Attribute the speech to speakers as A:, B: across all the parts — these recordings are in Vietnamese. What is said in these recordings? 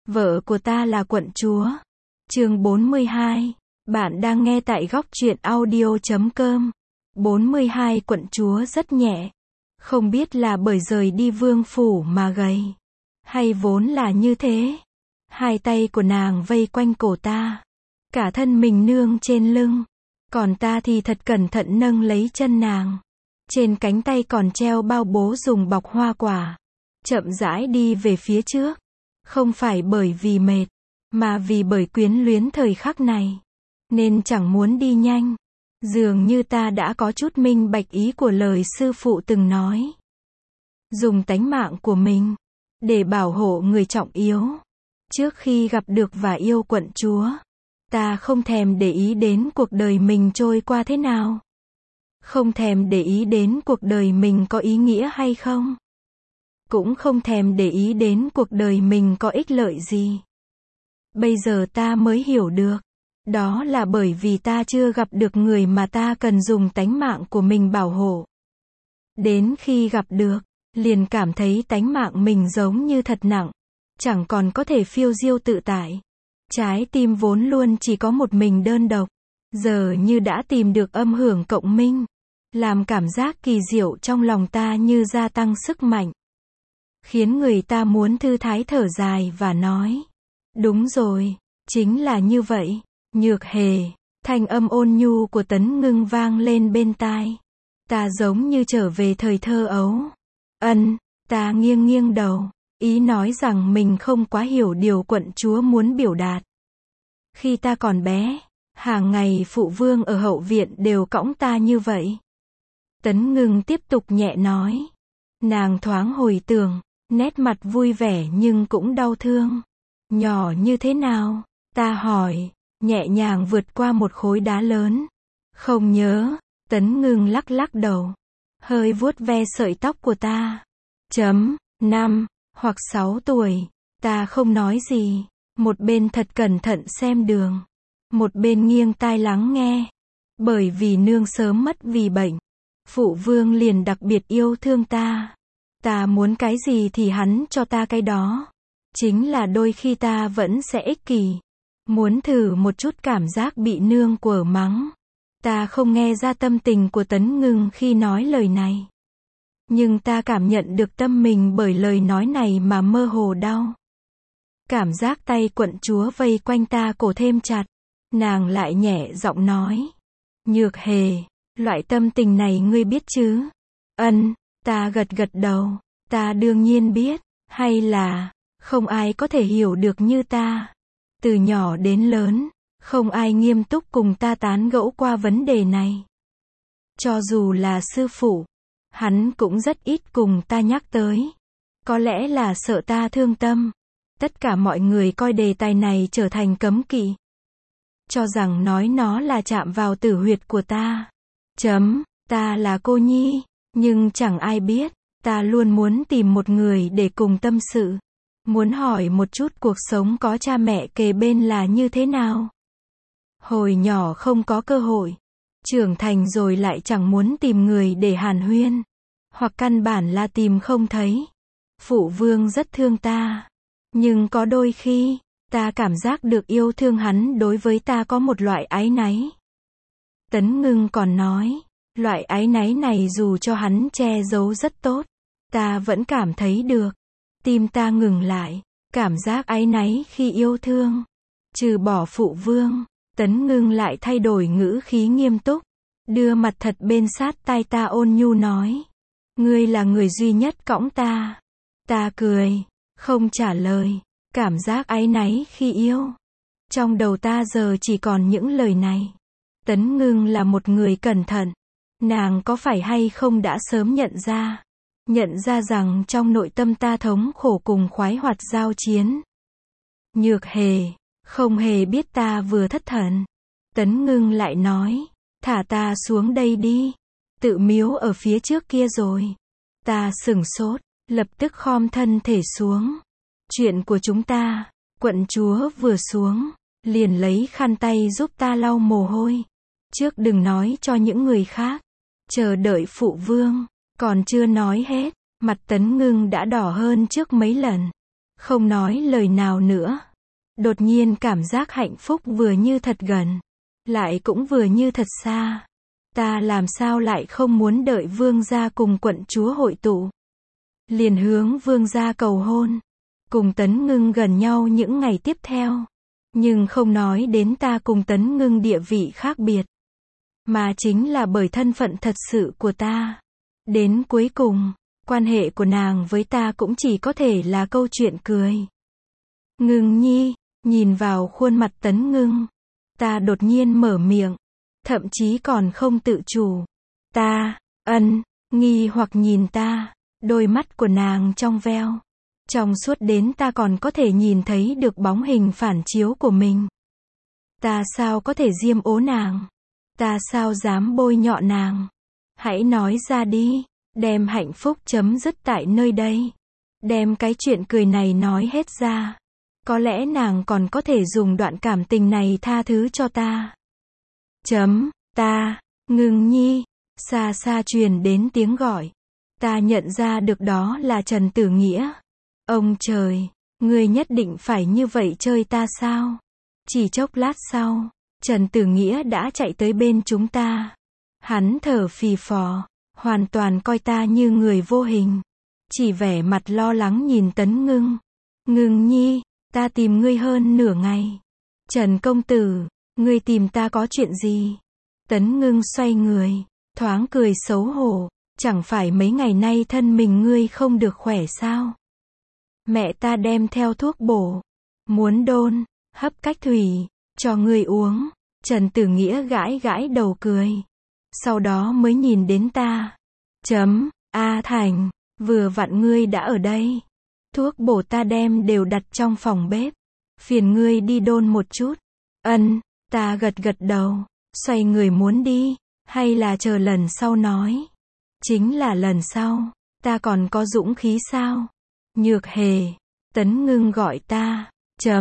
A: Vợ của ta là quận chúa. Chương 42. Bạn đang nghe tại góc truyện audio.com. 42 Quận chúa rất nhẹ. Không biết là bởi rời đi vương phủ mà gầy, hay vốn là như thế. Hai tay của nàng vây quanh cổ ta, cả thân mình nương trên lưng, còn ta thì thật cẩn thận nâng lấy chân nàng. Trên cánh tay còn treo bao bố dùng bọc hoa quả. Chậm rãi đi về phía trước. Không phải bởi vì mệt, mà vì bởi quyến luyến thời khắc này, nên chẳng muốn đi nhanh. Dường như ta đã có chút minh bạch ý của lời sư phụ từng nói. Dùng tánh mạng của mình để bảo hộ người trọng yếu. Trước khi gặp được và yêu quận chúa, ta không thèm để ý đến cuộc đời mình trôi qua thế nào. Không thèm để ý đến cuộc đời mình có ý nghĩa hay không. Cũng không thèm để ý đến cuộc đời mình có ích lợi gì. Bây giờ ta mới hiểu được. Đó là bởi vì ta chưa gặp được người mà ta cần dùng tánh mạng của mình bảo hộ. Đến khi gặp được, liền cảm thấy tánh mạng mình giống như thật nặng. Chẳng còn có thể phiêu diêu tự tại. Trái tim vốn luôn chỉ có một mình đơn độc. Giờ như đã tìm được âm hưởng cộng minh. Làm cảm giác kỳ diệu trong lòng ta như gia tăng sức mạnh. Khiến người ta muốn thư thái thở dài và nói. Đúng rồi, chính là như vậy. Nhược Hề, thanh âm ôn nhu của Tấn Ngưng vang lên bên tai. Ta giống như trở về thời thơ ấu. Ta nghiêng nghiêng đầu, ý nói rằng mình không quá hiểu điều quận chúa muốn biểu đạt. Khi ta còn bé, hàng ngày phụ vương ở hậu viện đều cõng ta như vậy. Tấn Ngưng tiếp tục nhẹ nói. Nàng thoáng hồi tưởng, nét mặt vui vẻ nhưng cũng đau thương. Nhỏ như thế nào? Ta hỏi, nhẹ nhàng vượt qua một khối đá lớn. Không nhớ. Tấn Ngưng lắc lắc đầu, hơi vuốt ve sợi tóc của ta. 5 hoặc 6 tuổi. Ta không nói gì, một bên thật cẩn thận xem đường, một bên nghiêng tai lắng nghe. Bởi vì nương sớm mất vì bệnh, phụ vương liền đặc biệt yêu thương ta. Ta muốn cái gì thì hắn cho ta cái đó. Chính là đôi khi ta vẫn sẽ ích kỷ, muốn thử một chút cảm giác bị nương quở mắng. Ta không nghe ra tâm tình của Tấn Ngưng khi nói lời này. Nhưng ta cảm nhận được tâm mình bởi lời nói này mà mơ hồ đau. Cảm giác tay quận chúa vây quanh ta cổ thêm chặt. Nàng lại nhẹ giọng nói. Nhược Hề, loại tâm tình này ngươi biết chứ? Ta gật gật đầu. Ta đương nhiên biết. Hay là, không ai có thể hiểu được như ta. Từ nhỏ đến lớn, không ai nghiêm túc cùng ta tán gẫu qua vấn đề này. Cho dù là sư phụ, hắn cũng rất ít cùng ta nhắc tới. Có lẽ là sợ ta thương tâm. Tất cả mọi người coi đề tài này trở thành cấm kỵ. Cho rằng nói nó là chạm vào tử huyệt của ta. Ta là cô nhi, nhưng chẳng ai biết. Ta luôn muốn tìm một người để cùng tâm sự. Muốn hỏi một chút cuộc sống có cha mẹ kề bên là như thế nào. Hồi nhỏ không có cơ hội. Trưởng thành rồi lại chẳng muốn tìm người để hàn huyên. Hoặc căn bản là tìm không thấy. Phụ vương rất thương ta. Nhưng có đôi khi, ta cảm giác được yêu thương hắn đối với ta có một loại áy náy. Tấn Ngưng còn nói, loại áy náy này dù cho hắn che giấu rất tốt, ta vẫn cảm thấy được. Tim ta ngừng lại, cảm giác áy náy khi yêu thương. Trừ bỏ phụ vương, Tấn Ngưng lại thay đổi ngữ khí nghiêm túc, đưa mặt thật bên sát tai ta ôn nhu nói. Ngươi là người duy nhất cõng ta. Ta cười, không trả lời. Cảm giác áy náy khi yêu. Trong đầu ta giờ chỉ còn những lời này. Tấn Ngưng là một người cẩn thận. Nàng có phải hay không đã sớm nhận ra rằng trong nội tâm ta thống khổ cùng khoái hoạt giao chiến. Nhược Hề, không hề biết ta vừa thất thần. Tấn Ngưng lại nói, thả ta xuống đây đi. Tự miếu ở phía trước kia rồi. Ta sửng sốt, lập tức khom thân thể xuống. Chuyện của chúng ta. Quận chúa vừa xuống, liền lấy khăn tay giúp ta lau mồ hôi. Trước đừng nói cho những người khác. Chờ đợi phụ vương. Còn chưa nói hết, mặt Tấn Ngưng đã đỏ hơn trước mấy lần. không nói lời nào nữa. Đột nhiên cảm giác hạnh phúc vừa như thật gần, lại cũng vừa như thật xa. Ta làm sao lại không muốn đợi vương gia cùng quận chúa hội tụ. Liền hướng vương gia cầu hôn. Cùng Tấn Ngưng gần nhau những ngày tiếp theo. Nhưng không nói đến ta cùng Tấn Ngưng địa vị khác biệt. Mà chính là bởi thân phận thật sự của ta. Đến cuối cùng, quan hệ của nàng với ta cũng chỉ có thể là câu chuyện cười. Ngưng nhi, nhìn vào khuôn mặt Tấn Ngưng. Ta đột nhiên mở miệng. Thậm chí còn không tự chủ. Ta, nghi hoặc nhìn ta. Đôi mắt của nàng trong veo. Trong suốt đến ta còn có thể nhìn thấy được bóng hình phản chiếu của mình. Ta sao có thể diêm ố nàng? Ta sao dám bôi nhọ nàng? Hãy nói ra đi. Đem hạnh phúc chấm dứt tại nơi đây. Đem cái chuyện cười này nói hết ra. Có lẽ nàng còn có thể dùng đoạn cảm tình này tha thứ cho ta. Ta, Ngưng nhi. Xa xa truyền đến tiếng gọi. Ta nhận ra được đó là Trần Tử Nghĩa. Ông trời, ngươi nhất định phải như vậy chơi ta sao? Chỉ chốc lát sau, Trần Tử Nghĩa đã chạy tới bên chúng ta. Hắn thở phì phò, hoàn toàn coi ta như người vô hình. Chỉ vẻ mặt lo lắng nhìn Tấn Ngưng. Ngưng nhi, ta tìm ngươi hơn nửa ngày. Trần công tử, ngươi tìm ta có chuyện gì? Tấn Ngưng xoay người, thoáng cười xấu hổ. Chẳng phải mấy ngày nay thân mình ngươi không được khỏe sao? Mẹ ta đem theo thuốc bổ. Muốn đôn, hấp cách thủy, cho ngươi uống. Trần Tử Nghĩa gãi gãi đầu cười. Sau đó mới nhìn đến ta. A Thành, vừa vặn ngươi đã ở đây. Thuốc bổ ta đem đều đặt trong phòng bếp. Phiền ngươi đi đôn một chút. Ta gật gật đầu. Xoay người muốn đi. Hay là chờ lần sau nói. Chính là lần sau. Ta còn có dũng khí sao? Nhược Hề. Tấn Ngưng gọi ta.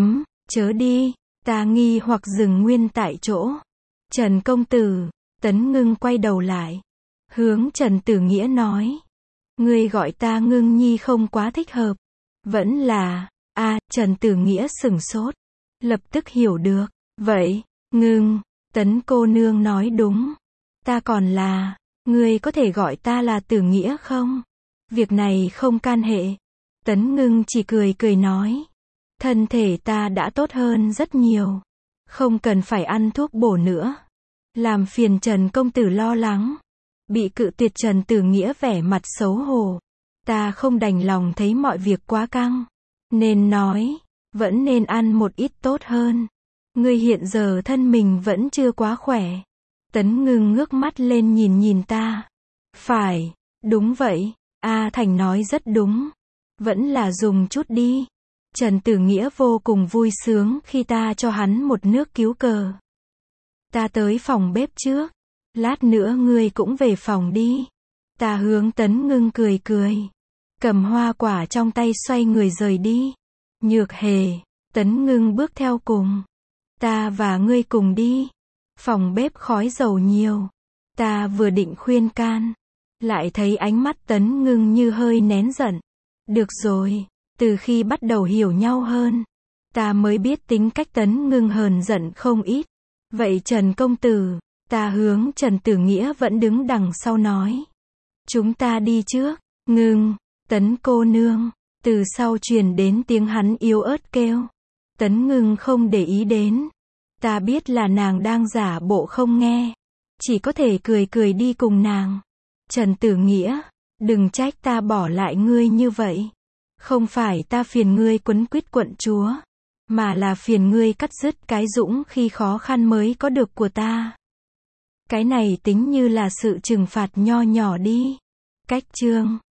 A: Chớ đi. Ta nghi hoặc dừng nguyên tại chỗ. Trần công tử. Tấn Ngưng quay đầu lại. Hướng Trần Tử Nghĩa nói. Ngươi gọi ta Ngưng nhi không quá thích hợp. Vẫn là. Trần Tử Nghĩa sửng sốt. Lập tức hiểu được. Vậy, Ngưng. Tấn cô nương nói đúng. Ta còn là. Ngươi có thể gọi ta là Tử Nghĩa không? Việc này không can hệ. Tấn Ngưng chỉ cười cười nói. Thân thể ta đã tốt hơn rất nhiều. Không cần phải ăn thuốc bổ nữa. Làm phiền Trần công tử lo lắng. Bị cự tuyệt Trần Tử Nghĩa vẻ mặt xấu hổ. Ta không đành lòng thấy mọi việc quá căng. Nên nói. Vẫn nên ăn một ít tốt hơn. Ngươi hiện giờ thân mình vẫn chưa quá khỏe. Tấn Ngưng ngước mắt lên nhìn ta. Phải, đúng vậy. A Thành nói rất đúng. Vẫn là dùng chút đi. Trần Tử Nghĩa vô cùng vui sướng khi ta cho hắn một nước cứu cờ. Ta tới phòng bếp trước. Lát nữa ngươi cũng về phòng đi. Ta hướng Tấn Ngưng cười cười. Cầm hoa quả trong tay xoay người rời đi. Nhược Hề. Tấn Ngưng bước theo cùng. Ta và ngươi cùng đi. Phòng bếp khói dầu nhiều. Ta vừa định khuyên can. Lại thấy ánh mắt Tấn Ngưng như hơi nén giận. Được rồi. Từ khi bắt đầu hiểu nhau hơn. Ta mới biết tính cách Tấn Ngưng hờn giận không ít. Vậy Trần công tử. Ta hướng Trần Tử Nghĩa vẫn đứng đằng sau nói. Chúng ta đi trước. Ngưng. Tấn cô nương. Từ sau truyền đến tiếng hắn yếu ớt kêu. Tấn Ngưng không để ý đến. Ta biết là nàng đang giả bộ không nghe. Chỉ có thể cười cười đi cùng nàng. Trần Tử Nghĩa. Đừng trách ta bỏ lại ngươi như vậy. Không phải ta phiền ngươi quấn quýt quận chúa. Mà là phiền ngươi cắt dứt cái dũng khi khó khăn mới có được của ta. Cái này tính như là sự trừng phạt nho nhỏ đi. Cách chương